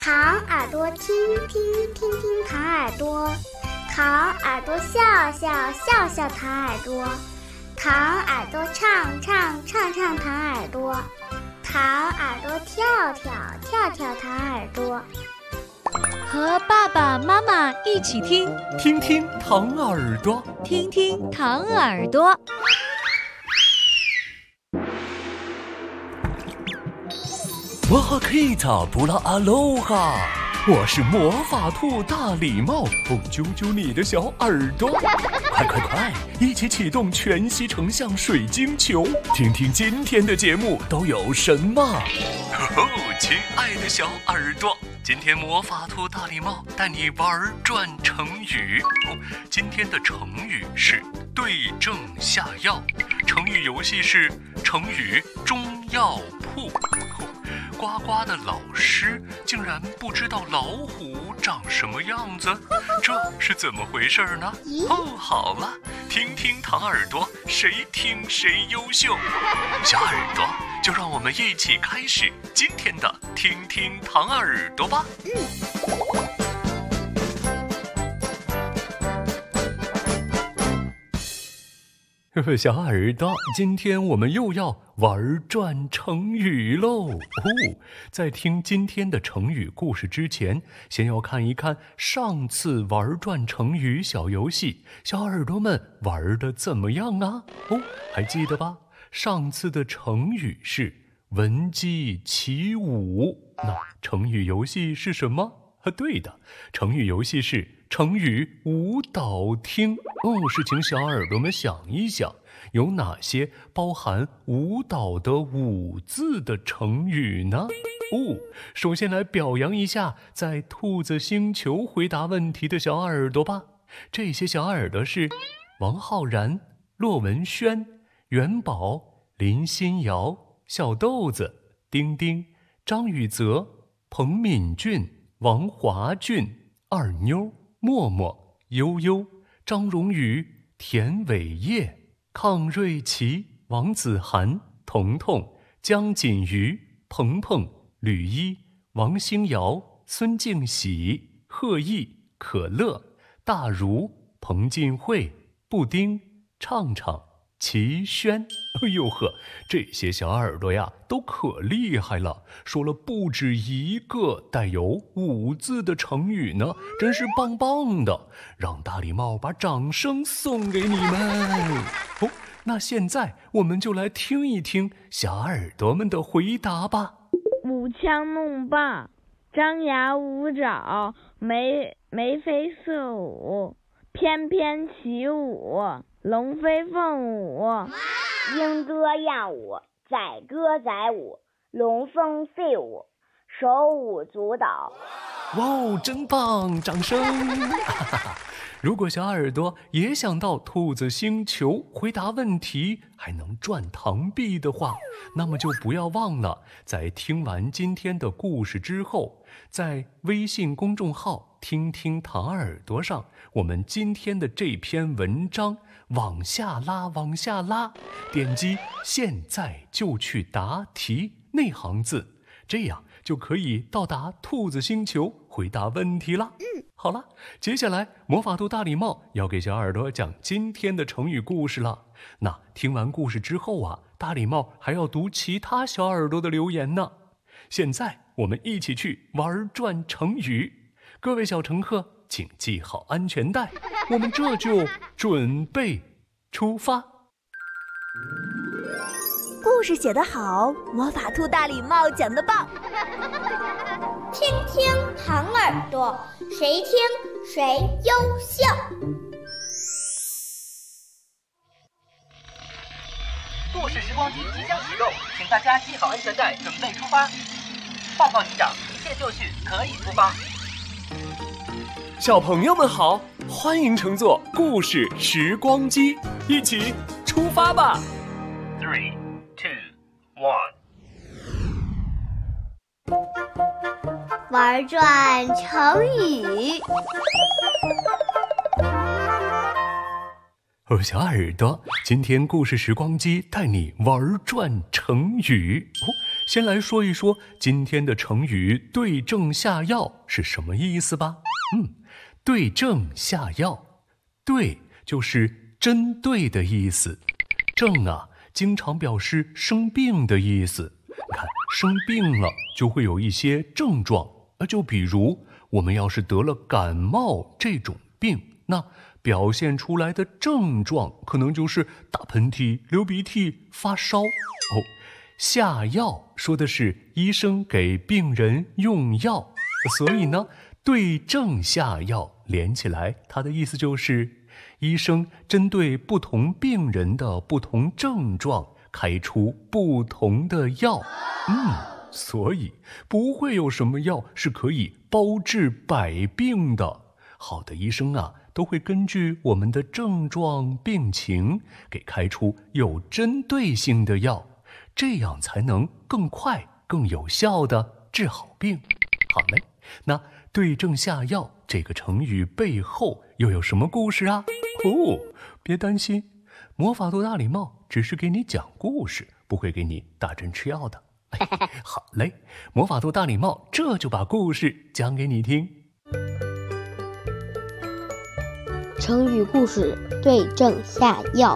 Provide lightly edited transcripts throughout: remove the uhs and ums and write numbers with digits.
糖耳朵听听听听糖耳朵，糖耳朵笑笑笑笑糖耳朵，糖耳朵唱唱唱唱糖耳朵，糖耳朵跳跳跳跳糖耳朵。 和爸爸妈妈一起听， 听听糖耳朵， 听听糖耳朵。 哇哈 Kita 布拉阿罗哈，我是魔法兔大礼帽，揪揪你的小耳朵，快快快，一起启动全息成像水晶球，听听今天的节目都有什么。亲爱的小耳朵，今天魔法兔大礼帽带你玩转成语。今天的成语是对症下药，成语游戏是成语中药铺。呱呱的老师竟然不知道老虎长什么样子，这是怎么回事呢？好了，听听糖耳朵，谁听谁优秀。小耳朵，就让我们一起开始今天的听听糖耳朵吧。小耳朵，今天我们又要玩转成语喽！在听今天的成语故事之前，先要看一看上次玩转成语小游戏，小耳朵们玩得怎么样啊？还记得吧？上次的成语是闻鸡起舞，那成语游戏是什么？对的，成语游戏是成语舞蹈厅。是请小耳朵们想一想，有哪些包含舞蹈的舞字的成语呢？首先来表扬一下在兔子星球回答问题的小耳朵吧。这些小耳朵是王浩然、骆文轩、元宝、林心瑶、小豆子、丁丁、张宇泽、彭敏俊、王华俊、二妞、默默、悠悠、张荣宇、田伟业、邝瑞琪、王子涵、彤彤、江锦瑜、鹏鹏、吕一、王星瑶、孙敬喜、贺毅、可乐、大如、彭进慧、布丁、畅畅、齐轩。这些小耳朵呀都可厉害了，说了不止一个带有舞字的成语呢，真是棒棒的，让大礼帽把掌声送给你们。那现在我们就来听一听小耳朵们的回答吧。 舞枪弄棒，张牙舞爪，眉飞色舞，翩翩起舞，龙飞凤舞， 莺歌燕舞，载歌载舞，龙凤飞舞，手舞足蹈。 真棒，掌声！如果小耳朵也想到兔子星球回答问题还能赚糖币的话，那么就不要忘了在听完今天的故事之后，在微信公众号听听糖耳朵上，我们今天的这篇文章往下拉往下拉，点击现在就去答题那行字，这样就可以到达兔子星球回答问题了。好了，接下来魔法兔大礼帽要给小耳朵讲今天的成语故事了。那听完故事之后啊，大礼帽还要读其他小耳朵的留言呢。现在我们一起去玩转成语，各位小乘客请系好安全带，我们这就准备出发。 故事写得好，魔法兔大礼帽讲得棒。 听听糖耳朵，谁听谁优秀。 故事时光机即将启动，请大家系好安全带，准备出发。报告机长，一切就绪，可以出发。 小朋友们好，欢迎乘坐故事时光机，一起出发吧。 3、2、1。 玩转成语。 小耳朵，今天故事时光机带你玩转成语。 先来说一说今天的成语对症下药是什么意思吧。对症下药，对就是针对的意思，症啊经常表示生病的意思。看，生病了就会有一些症状，就比如我们要是得了感冒这种病，那表现出来的症状可能就是打喷嚏、流鼻涕、发烧。下药说的是医生给病人用药，所以呢，对症下药连起来，它的意思就是医生针对不同病人的不同症状开出不同的药。所以不会有什么药是可以包治百病的。好的医生啊，都会根据我们的症状病情给开出有针对性的药，这样才能更快更有效地治好病。好嘞，那对症下药这个成语背后又有什么故事啊？别担心，魔法多大礼帽只是给你讲故事，不会给你打针吃药的。好嘞，魔法多大礼帽这就把故事讲给你听。 成语故事对症下药。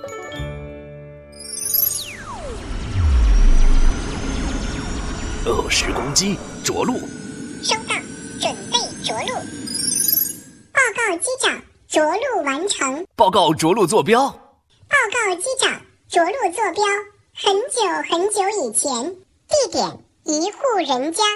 时光机着陆。 收到，准备着陆。报告机长，着陆完成。 报告着陆坐标。 报告机长，着陆坐标。很久很久以前，地点一户人家。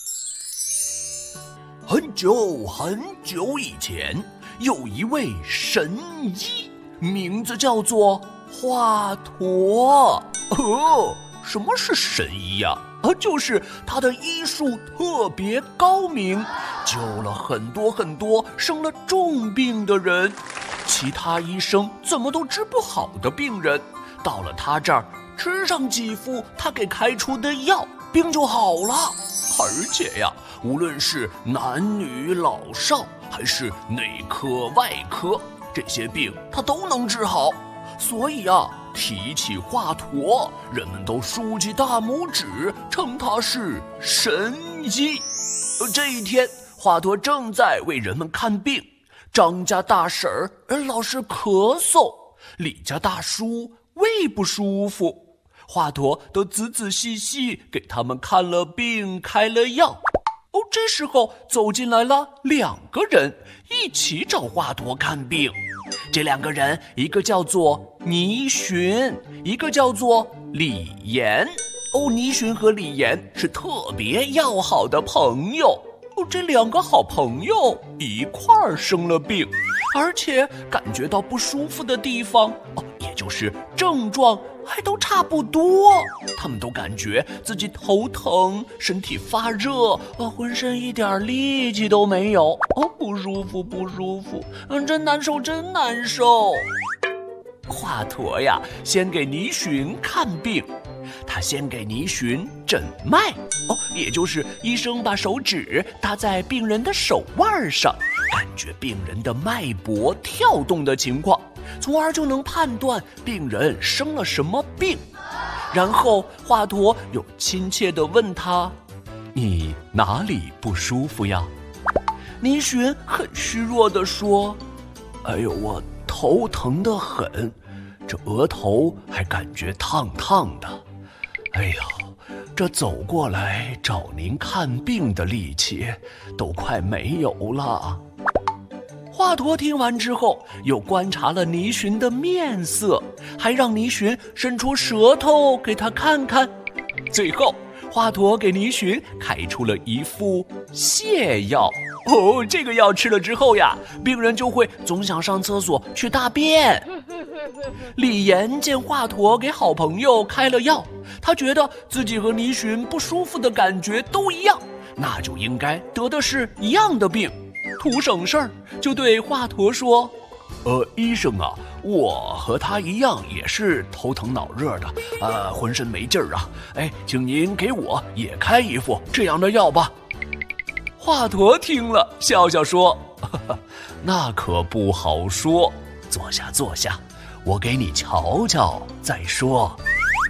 很久很久以前，有一位神医，名字叫做华佗。什么是神医呀？就是他的医术特别高明，救了很多很多生了重病的人，其他医生怎么都治不好的病人，到了他这儿吃上几副他给开出的药，病就好了。而且呀，无论是男女老少，还是内科外科，这些病他都能治好。所以啊，提起华佗，人们都竖起大拇指，称他是神医。这一天，华佗正在为人们看病，张家大婶儿老是咳嗽，李家大叔胃不舒服，华佗都仔仔细细给他们看了病，开了药。这时候走进来了两个人，一起找华佗看病。这两个人，一个叫做倪寻，一个叫做李岩。倪寻和李岩是特别要好的朋友。这两个好朋友一块儿生了病，而且感觉到不舒服的地方，也就是症状还都差不多。他们都感觉自己头疼，身体发热，浑身一点力气都没有。不舒服不舒服，真难受真难受。华佗呀，先给倪寻看病。他先给倪寻诊脉，也就是医生把手指搭在病人的手腕上，感觉病人的脉搏跳动的情况，从而就能判断病人生了什么病。然后华佗又亲切地问他：“你哪里不舒服呀？”倪寻很虚弱地说：“我头疼得很，这额头还感觉烫烫的。这走过来找您看病的力气都快没有了。”华佗听完之后，又观察了倪寻的面色，还让倪寻伸出舌头给他看看。最后，华佗给倪寻开出了一副泻药。这个药吃了之后呀，病人就会总想上厕所去大便。李岩见华佗给好朋友开了药，他觉得自己和倪寻不舒服的感觉都一样，那就应该得的是一样的病。图省事儿，就对华佗说：“医生啊，我和他一样也是头疼脑热的，浑身没劲儿啊。请您给我也开一副这样的药吧。”华佗听了，笑笑说：“那可不好说，坐下坐下，我给你瞧瞧再说。”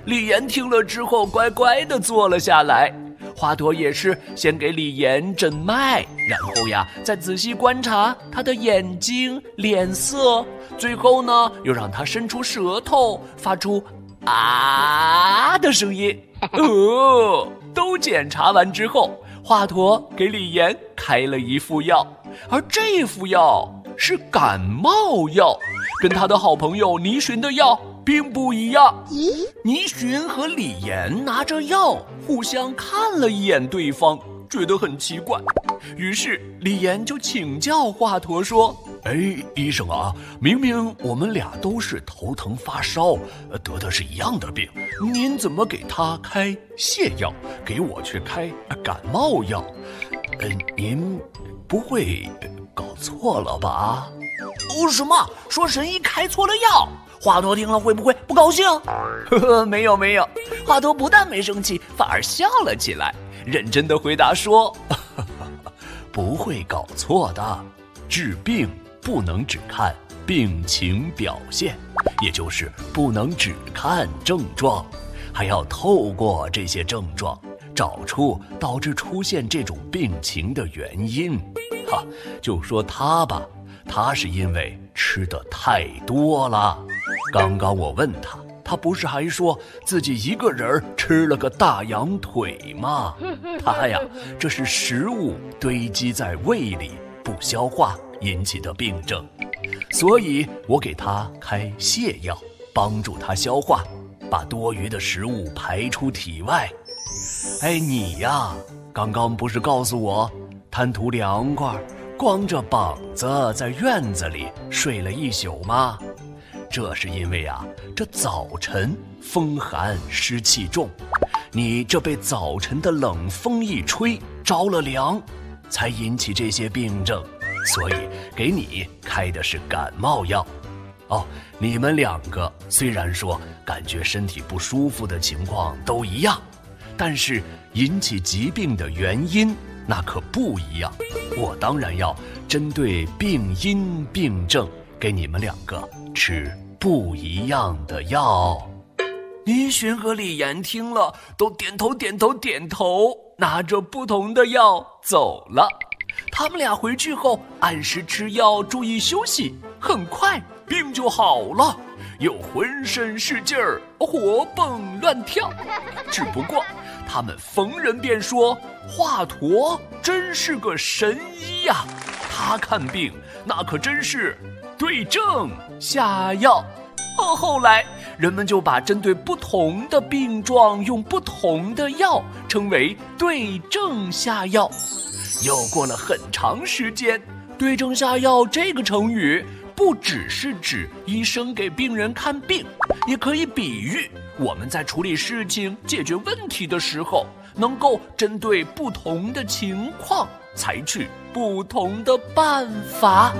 李岩听了之后乖乖地坐了下来。华佗也是先给李岩诊脉，然后呀再仔细观察他的眼睛、脸色，最后呢又让他伸出舌头，发出啊的声音。都检查完之后，华佗给李岩开了一副药，而这副药是感冒药，跟他的好朋友倪寻的药并不一样。倪寻和李岩拿着药互相看了一眼对方，觉得很奇怪，于是李岩就请教华佗说：医生啊，明明我们俩都是头疼发烧，得的是一样的病，您怎么给他开泻药，给我却开感冒药？您不会搞错了吧？什么？说神医开错了药？华佗听了会不会不高兴？没有，华佗不但没生气，反而笑了起来，认真地回答说：不会搞错的，治病不能只看病情表现，也就是不能只看症状，还要透过这些症状找出导致出现这种病情的原因。就说他吧，他是因为吃的太多了。刚刚我问他，他不是还说自己一个人吃了个大羊腿吗？他呀，这是食物堆积在胃里不消化引起的病症，所以我给他开泻药，帮助他消化，把多余的食物排出体外。你呀，刚刚不是告诉我贪图凉快，光着膀子在院子里睡了一宿吗？这是因为啊，这早晨风寒湿气重，你这被早晨的冷风一吹着了凉，才引起这些病症，所以给你开的是感冒药。你们两个虽然说感觉身体不舒服的情况都一样，但是引起疾病的原因那可不一样，我当然要针对病因病症给你们两个吃不一样的药。倪寻和李岩听了都点头，拿着不同的药走了。他们俩回去后按时吃药，注意休息，很快病就好了，又浑身是劲儿，活蹦乱跳。只不过他们逢人便说，华佗真是个神医呀，他看病那可真是对症下药。后来人们就把针对不同的病状用不同的药称为对症下药。又过了很长时间，对症下药这个成语不只是指医生给病人看病，也可以比喻我们在处理事情解决问题的时候，能够针对不同的情况采取不同的办法。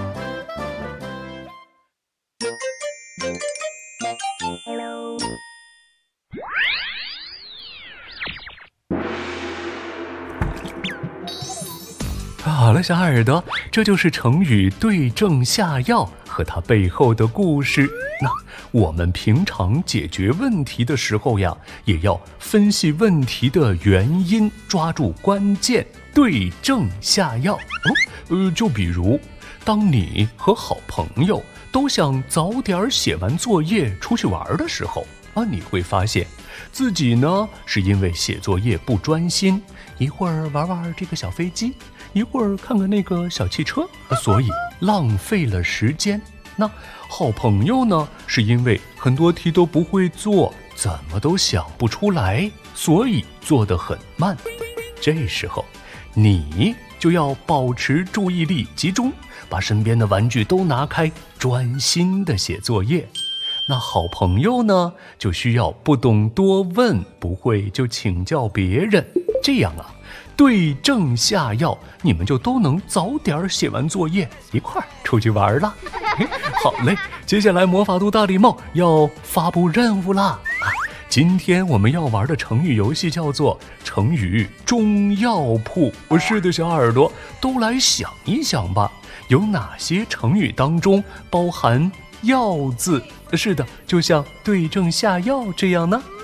好了，小耳朵，这就是成语对症下药和它背后的故事。那我们平常解决问题的时候呀，也要分析问题的原因，抓住关键，对症下药。就比如当你和好朋友都想早点写完作业出去玩的时候你会发现自己呢是因为写作业不专心，一会儿玩这个小飞机，一会儿看看那个小汽车，所以浪费了时间。那好朋友呢，是因为很多题都不会做，怎么都想不出来，所以做得很慢。这时候你就要保持注意力集中，把身边的玩具都拿开，专心地写作业。那好朋友呢，就需要不懂多问，不会就请教别人，这样对症下药，你们就都能早点写完作业，一块儿出去玩了。好嘞，接下来魔法兔大礼帽要发布任务啦！今天我们要玩的成语游戏叫做成语中药铺。是的，小耳朵都来想一想吧，有哪些成语当中包含药字？是的，就像对症下药这样呢。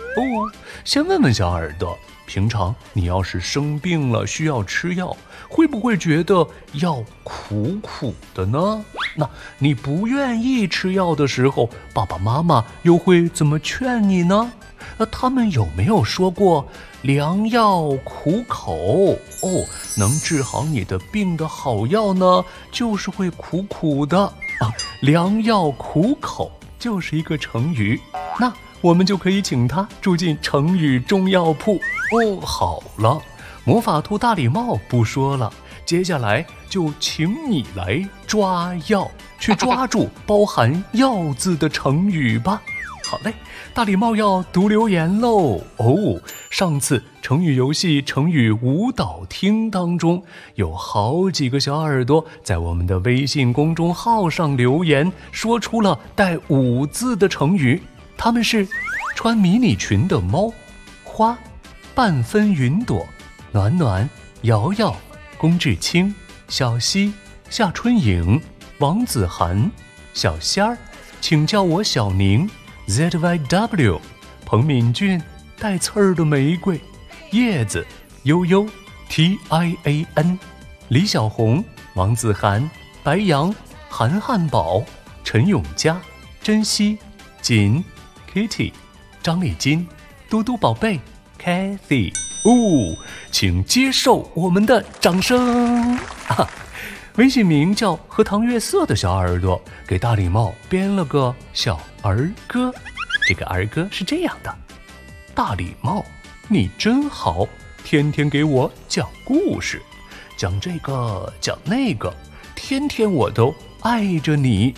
先问问小耳朵，平常你要是生病了需要吃药，会不会觉得药苦苦的呢？那你不愿意吃药的时候，爸爸妈妈又会怎么劝你呢？他们有没有说过良药苦口？能治好你的病的好药呢，就是会苦苦的良药苦口就是一个成语，那我们就可以请他住进成语中药铺。好了，魔法兔大礼帽不说了，接下来就请你来抓药，去抓住包含药字的成语吧。好嘞，大礼帽要读留言喽。上次成语游戏成语舞蹈厅当中，有好几个小耳朵在我们的微信公众号上留言，说出了带舞字的成语。他们是穿迷你裙的猫、花、半分云朵、暖暖、瑶瑶、龚志清、小溪、夏春影、王子涵、小仙儿，请叫我小宁、ZYW、彭敏俊、带刺儿的玫瑰、叶子、悠悠、TIAN、李小红、王子涵、白杨、韩汉堡、陈永佳、珍惜、锦、Kitty、张丽金、嘟嘟宝贝、Kathy。请接受我们的掌声。微信名叫荷塘月色的小耳朵给大礼帽编了个小儿歌。这个儿歌是这样的：大礼帽，你真好，天天给我讲故事，讲这个讲那个，天天我都爱着你。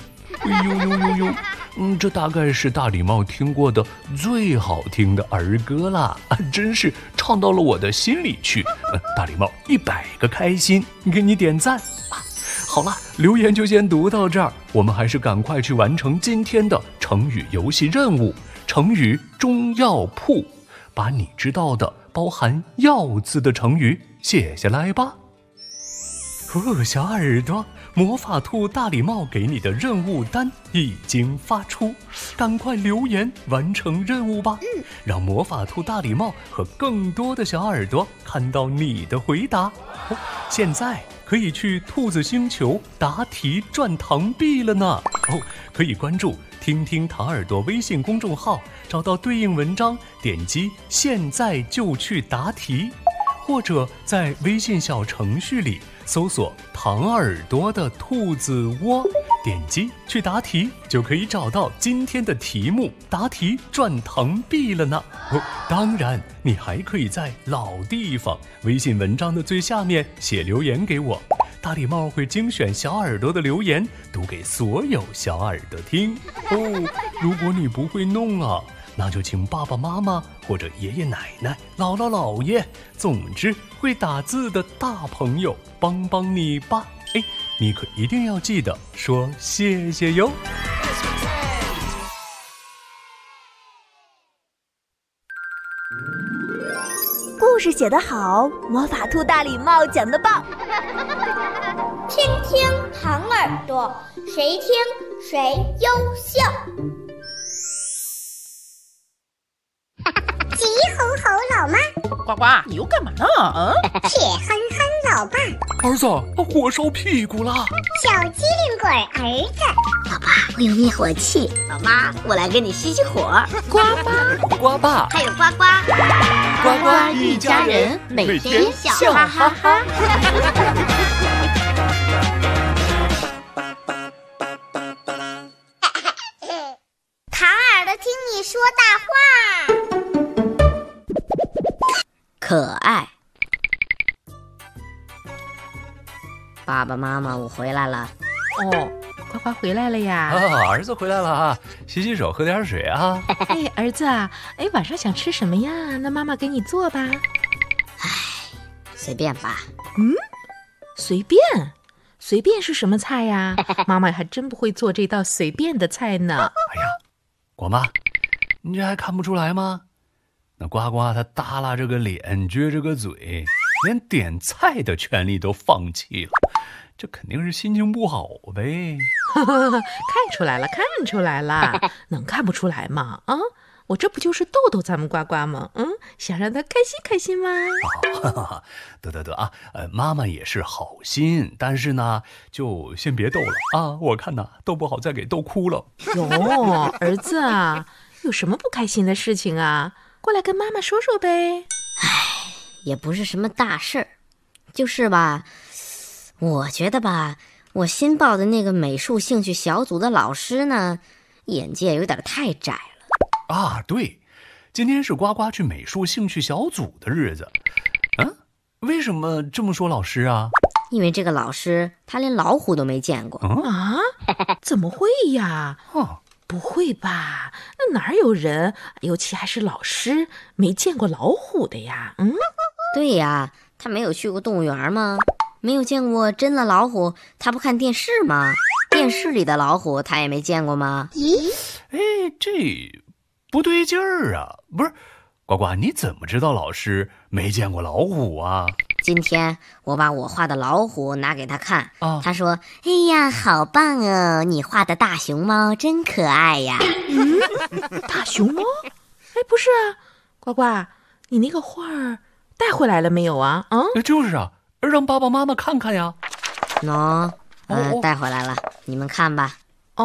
这大概是大礼帽听过的最好听的儿歌啦，真是唱到了我的心里去。大礼帽100个开心，给你点赞。好了，留言就先读到这儿，我们还是赶快去完成今天的成语游戏任务。成语中药铺，把你知道的包含药字的成语写下来吧。小耳朵，魔法兔大礼帽给你的任务单已经发出，赶快留言完成任务吧，让魔法兔大礼帽和更多的小耳朵看到你的回答。现在可以去兔子星球答题赚糖币了呢。可以关注听听糖耳朵微信公众号，找到对应文章，点击现在就去答题，或者在微信小程序里搜索糖耳朵的兔子窝，点击去答题，就可以找到今天的题目，答题赚糖币了呢。当然你还可以在老地方微信文章的最下面写留言给我，大礼帽会精选小耳朵的留言读给所有小耳朵听。如果你不会弄那就请爸爸妈妈或者爷爷奶奶、姥姥姥爷，总之会打字的大朋友帮帮你吧。你可一定要记得说谢谢哟。 故事写得好，魔法兔大礼帽讲得棒。 听听糖耳朵，谁听谁优秀。 急吼吼老妈， 呱呱，你又干嘛呢？ 铁憨憨老爸， 儿子，火烧屁股了。 小机灵鬼儿子， 老爸，我有灭火器。 老妈，我来给你熄熄火。 呱爸， 呱爸， 还有呱呱， 呱呱一家人，每天笑哈哈哈。 糖耳朵听你说大话。 可爱。爸爸妈妈，我回来了。 呱呱回来了呀！ 儿子回来了啊，洗洗手，喝点水啊。 儿子啊，晚上想吃什么呀？那妈妈给你做吧。 随便吧。 随便？随便是什么菜呀？妈妈还真不会做这道随便的菜呢。 果妈，你这还看不出来吗？那呱呱他耷拉着个脸，撅着个嘴，连点菜的权利都放弃了，这肯定是心情不好呗。 看出来了，能看不出来吗？ 我这不就是逗逗咱们呱呱吗？想让他开心开心吗？ 得啊，妈妈也是好心，但是呢，就先别逗了啊！我看呐，逗不好再给逗哭了。 哟，儿子啊，有什么不开心的事情啊？过来跟妈妈说说呗。 也不是什么大事儿，就是吧，我觉得吧，我新报的那个美术兴趣小组的老师呢，眼界有点太窄了。 啊，对，今天是呱呱去美术兴趣小组的日子。为什么这么说老师啊？ 因为这个老师他连老虎都没见过。 啊？怎么会呀？不会吧？那哪有人，尤其还是老师，没见过老虎的呀？ 对呀，他没有去过动物园吗？没有见过真的老虎，他不看电视吗？电视里的老虎他也没见过吗？ 这不对劲儿啊！不是，呱呱，你怎么知道老师没见过老虎啊？ 今天我把我画的老虎拿给他看，他说：“ 哎呀，好棒哦！你画的大熊猫真可爱呀。” 大熊猫？不是啊，呱呱，你那个画儿带回来了没有啊？ 就是啊，让爸爸妈妈看看呀。 带回来了，你们看吧。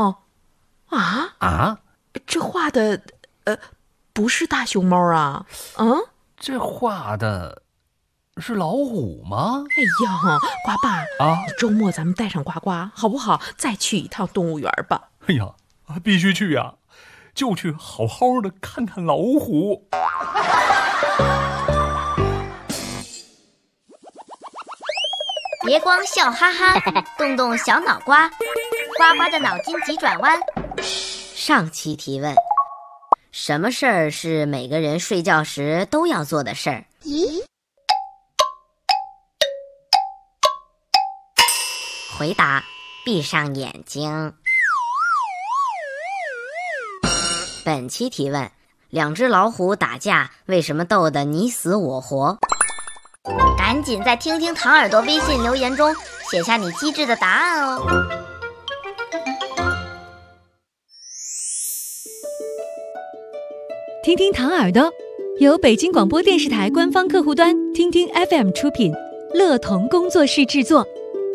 这画的不是大熊猫啊？ 这画的是老虎吗？ 哎呀，呱爸周末咱们带上呱呱好不好？再去一趟动物园吧。 哎呀，必须去呀，就去好好的看看老虎。 别光笑哈哈，动动小脑瓜，呱呱的脑筋急转弯。 上期提问：什么事儿是每个人睡觉时都要做的事儿？回答：闭上眼睛。本期提问：两只老虎打架，为什么斗得你死我活？ 赶紧在听听糖耳朵微信留言中写下你机智的答案哦。 听听糖耳朵由北京广播电视台官方客户端听听 FM 出品，乐童工作室制作。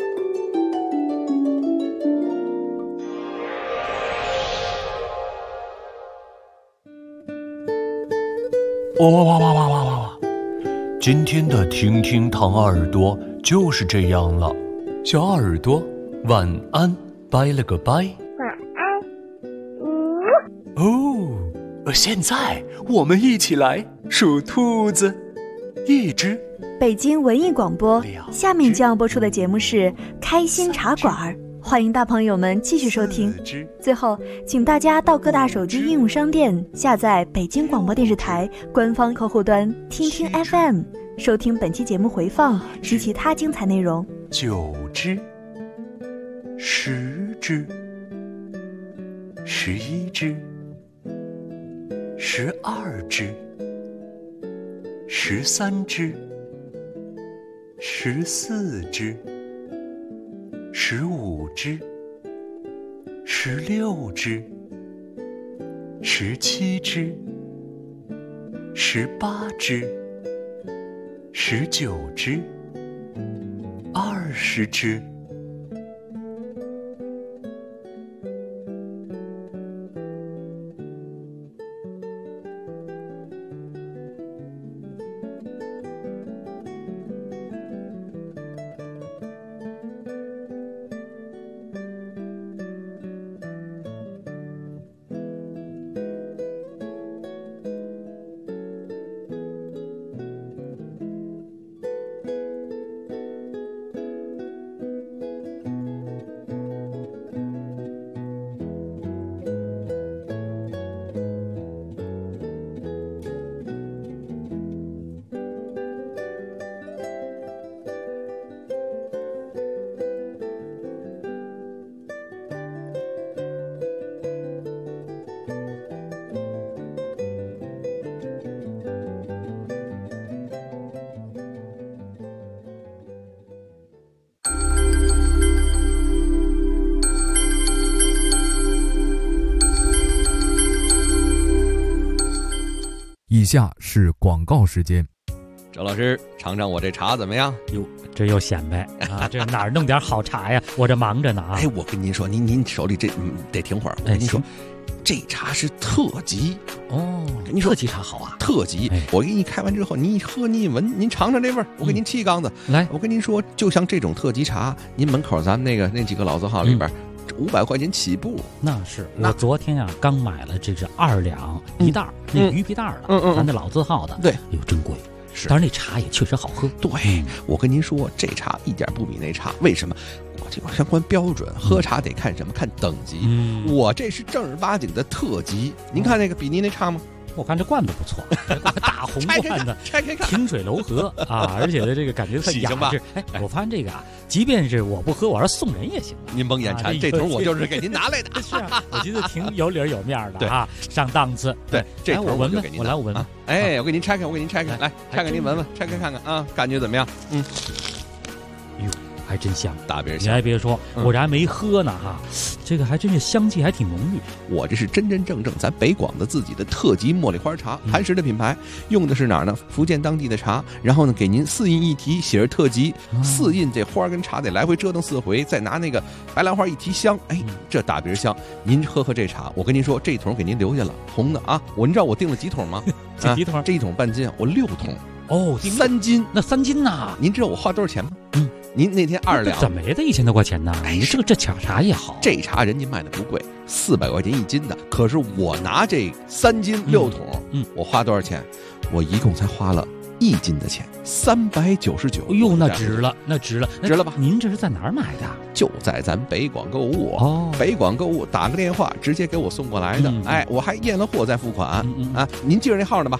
哇！今天的听听糖耳朵就是这样了，小耳朵晚安，拜了个拜。 晚安。 现在我们一起来数兔子。一只。 北京文艺广播，下面将要播出的节目是开心茶馆，欢迎大朋友们继续收听。最后，请大家到各大手机应用商店下载北京广播电视台官方客户端听听 FM， 收听本期节目回放及其他精彩内容。 9只，10只，11只，12只，13只，14只，15只，16只，17只，18只，19只，20只。 以下是广告时间。 周老师，尝尝我这茶怎么样？ 哟，这又显摆啊！这哪儿弄点好茶呀？我这忙着呢啊！ 哎，我跟您说，您手里这得停会儿。我跟您说，这茶是特级哦。 跟您说， 特级茶好啊， 特级。我给你开完之后，您一喝，您一闻，您尝尝这味儿。我给您沏一缸子。 来， 我跟您说，就像这种特级茶，您门口咱们那几个老字号里边。500块钱起步， 那是我昨天啊刚买了，这是2两一袋那鱼皮袋的，咱那老字号的， 对， 哎呦真贵， 是， 但是那茶也确实好喝。 对，我跟您说，这茶一点不比那茶，为什么？我这个相关标准，喝茶得看什么？看等级。我这是正儿八经的特级，您看那个比您那差吗？ 我看这罐子不错，大红罐子， 拆开看， 清水楼河啊，而且的这个感觉特雅致。哎，我发现这个啊，即便是我不喝，我要送人也行。 您甭眼馋，这桶我就是给您拿来的。 是啊，我觉得挺有理有面的啊，上档次。 对，这桶我闻闻， 我来我闻闻。 哎，我给您拆开，来拆开您闻闻，拆开看看啊，感觉怎么样？ 哟。还真香， 大别香！ 你还别说，我这还没喝呢哈，这个还真是香气还挺浓郁。 我这是真真正正咱北广的自己的特级茉莉花茶，磐石的品牌，用的是哪儿呢？福建当地的茶，然后呢给您4印一提，写着特级，4印这花跟茶得来回折腾4回，再拿那个白兰花一提香，哎，这大别香。您喝这茶，我跟您说，这桶给您留下了，红的啊！您知道我订了几桶吗？ 几桶？ 这一桶半斤，我6桶。 哦 ，3斤， 那3斤呐？ 您知道我花多少钱吗？您那天2两， 怎么也得1000多块钱呢？你这茶也好， 这茶人家卖的不贵，400块钱1斤的。可是我拿这3斤6桶，我花多少钱？我一共才花了1斤的钱，399。 哎呦，那值了，值了吧？您这是在哪儿买的？ 就在咱北广购物哦，北广购物打个电话直接给我送过来的。哎，我还验了货再付款啊。您记着那号呢吧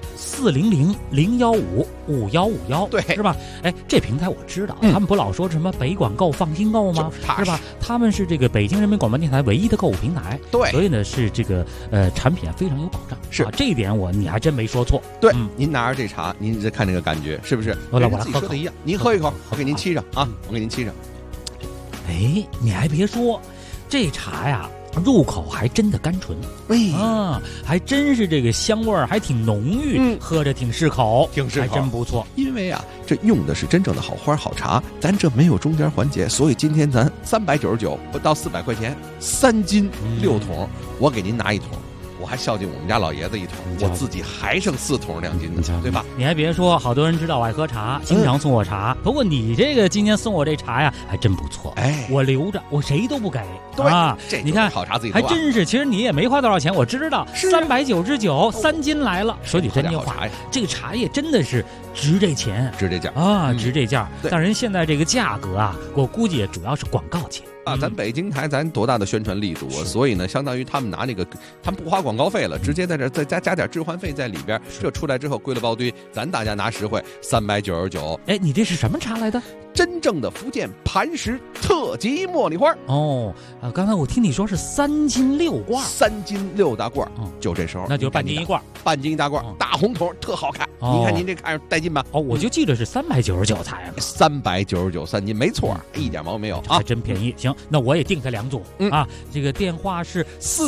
？400-015-5151，对，是吧？哎，这平台我知道，他们不老说什么北广购放心购吗？是吧？他们是这个北京人民广播电台唯一的购物平台， 对， 所以呢是这个产品非常有保障。 是这一点你还真没说错。 对，您拿着这茶，您再看这个感觉是不是？ 我来自己说的一样，您喝一口，我给您沏上啊，我给您沏上。 哎，你还别说，这茶呀，入口还真的甘醇，还真是这个香味儿还挺浓郁，喝着挺适口，还真不错。 因为啊，这用的是真正的好花好茶，咱这没有中间环节，所以今天咱399不到400块钱，3斤6桶，我给您拿一桶。我还孝敬我们家老爷子一桶，我自己还剩4桶2斤呢，对吧？ 你还别说，好多人知道我爱喝茶，经常送我茶。不过你这个今天送我这茶呀，还真不错。哎，我留着，我谁都不给。 对啊， 你看好茶自己喝， 还真是。其实你也没花多少钱，我知道，399，3斤来了。说句真话，这个茶叶真的是值这钱， 值这价啊，值这价。但人现在这个价格啊，我估计也主要是广告钱。 咱北京台咱多大的宣传力度啊！所以呢，相当于他们拿那个，他们不花广告费了，直接在这再加点置换费在里边。这出来之后归了包堆，咱大家拿实惠，399。 哎，你这是什么茶来的？ 真正的福建磐石特级茉莉花哦。刚才我听你说是3斤6罐 ，3斤6大罐，就这时候， 那就是半斤一罐， 半斤一大罐，大红桶特好看。你看您这看着带劲吧？ 哦，我就记得是399才 ，399 3斤，没错，一点毛病没有啊， 还真便宜。行，那我也订它2组啊。这个电话是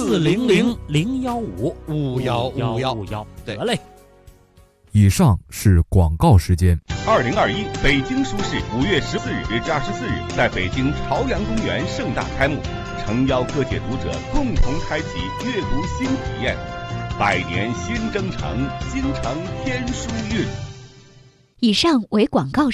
400-015-5151，得嘞。 以上是广告时间。 2021北京书市5月14日至24日在北京朝阳公园盛大开幕，诚邀各界读者共同开启阅读新体验。百年新征程，京城天书韵。 以上为广告